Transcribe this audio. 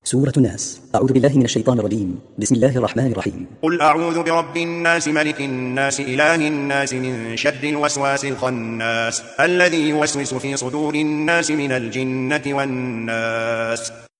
سورة الناس. أعوذ بالله من الشيطان الرجيم. بسم الله الرحمن الرحيم. قل أعوذ برب الناس ملك الناس إله الناس من شر الوسواس الخناس الذي يوسوس في صدور الناس من الجنة والناس.